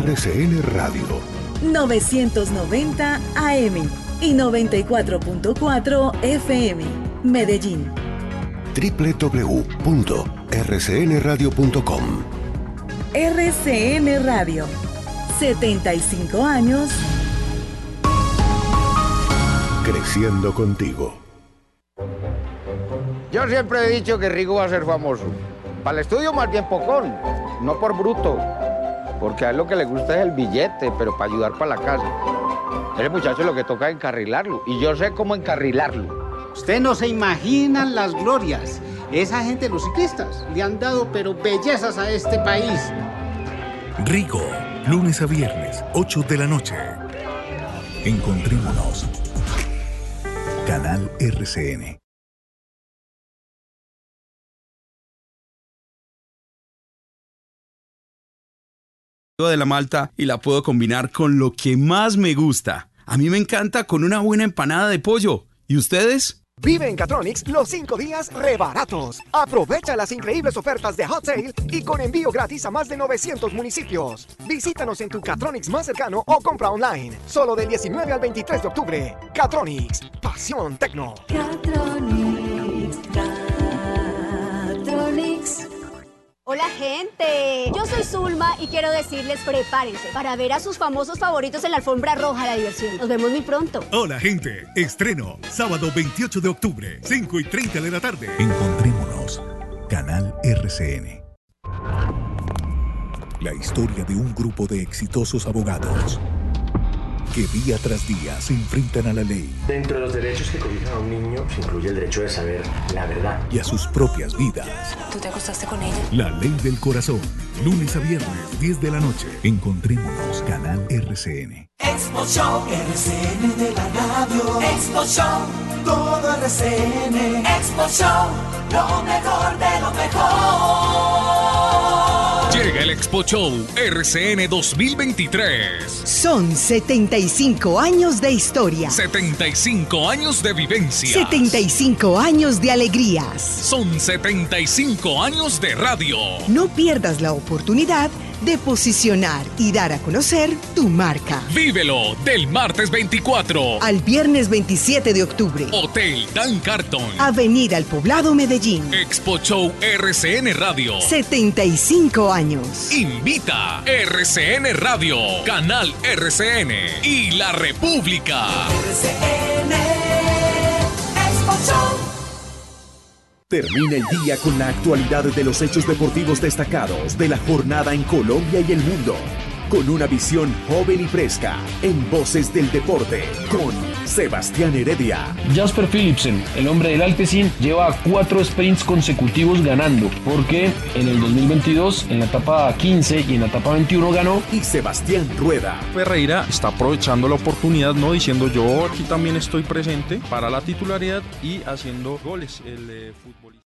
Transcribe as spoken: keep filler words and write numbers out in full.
R C N Radio. novecientos noventa A M y noventa y cuatro punto cuatro F M. Medellín. doble u doble u doble u punto r c n radio punto com. R C N Radio. setenta y cinco años. Creciendo contigo. Yo siempre he dicho que Rigo va a ser famoso. Para el estudio más bien pocón, no por bruto. Porque a él lo que le gusta es el billete, pero para ayudar para la casa. Ese muchacho lo que toca es encarrilarlo. Y yo sé cómo encarrilarlo. Usted no se imagina las glorias. Esa gente, los ciclistas, le han dado pero bellezas a este país. Rigo, lunes a viernes, ocho de la noche. Encontrémonos. Canal R C N. De la malta y la puedo combinar con lo que más me gusta. A mí me encanta con una buena empanada de pollo. ¿Y ustedes? Vive en Catronics los cinco días re baratos. Aprovecha las increíbles ofertas de Hot Sale y con envío gratis a más de novecientos municipios. Visítanos en tu Catronics más cercano o compra online. Solo del diecinueve al veintitrés de octubre. Catronics, pasión tecno. Catronics, Catronics. Hola gente, yo soy Zulma y quiero decirles prepárense para ver a sus famosos favoritos en la alfombra roja de la diversión. Nos vemos muy pronto. Hola gente, estreno sábado veintiocho de octubre, cinco y treinta de la tarde. Encontrémonos. Canal R C N. La historia de un grupo de exitosos abogados que día tras día se enfrentan a la ley. Dentro de los derechos que cobijan a un niño se incluye el derecho de saber la verdad. Y a sus propias vidas. ¿Tú te acostaste con ella? La ley del corazón. Lunes a viernes, diez de la noche. Encontrémonos. Canal R C N. Expo Show, R C N de la radio. Expo Show, todo R C N. Expo Show, lo mejor de lo mejor. Llega el Expo Show R C N dos mil veintitrés. Son setenta y cinco años de historia. setenta y cinco años de vivencias. setenta y cinco años de alegrías. Son setenta y cinco años de radio. No pierdas la oportunidad de posicionar y dar a conocer tu marca. Vívelo del martes veinticuatro al viernes veintisiete de octubre. Hotel Dan Carton, Avenida El Poblado, Medellín. Expo Show R C N Radio. setenta y cinco años. Invita R C N Radio, Canal R C N y La República. R C N Expo Show. Termina el día con la actualidad de los hechos deportivos destacados de la jornada en Colombia y el mundo, con una visión joven y fresca, en Voces del Deporte, con Sebastián Heredia. Jasper Philipsen, el hombre del Alpecin, lleva cuatro sprints consecutivos ganando, porque en el dos mil veintidós, en la etapa quince y en la etapa veintiuno ganó. Y Sebastián Rueda. Ferreira está aprovechando la oportunidad, no diciendo yo aquí también estoy presente para la titularidad y haciendo goles el eh, futbolista.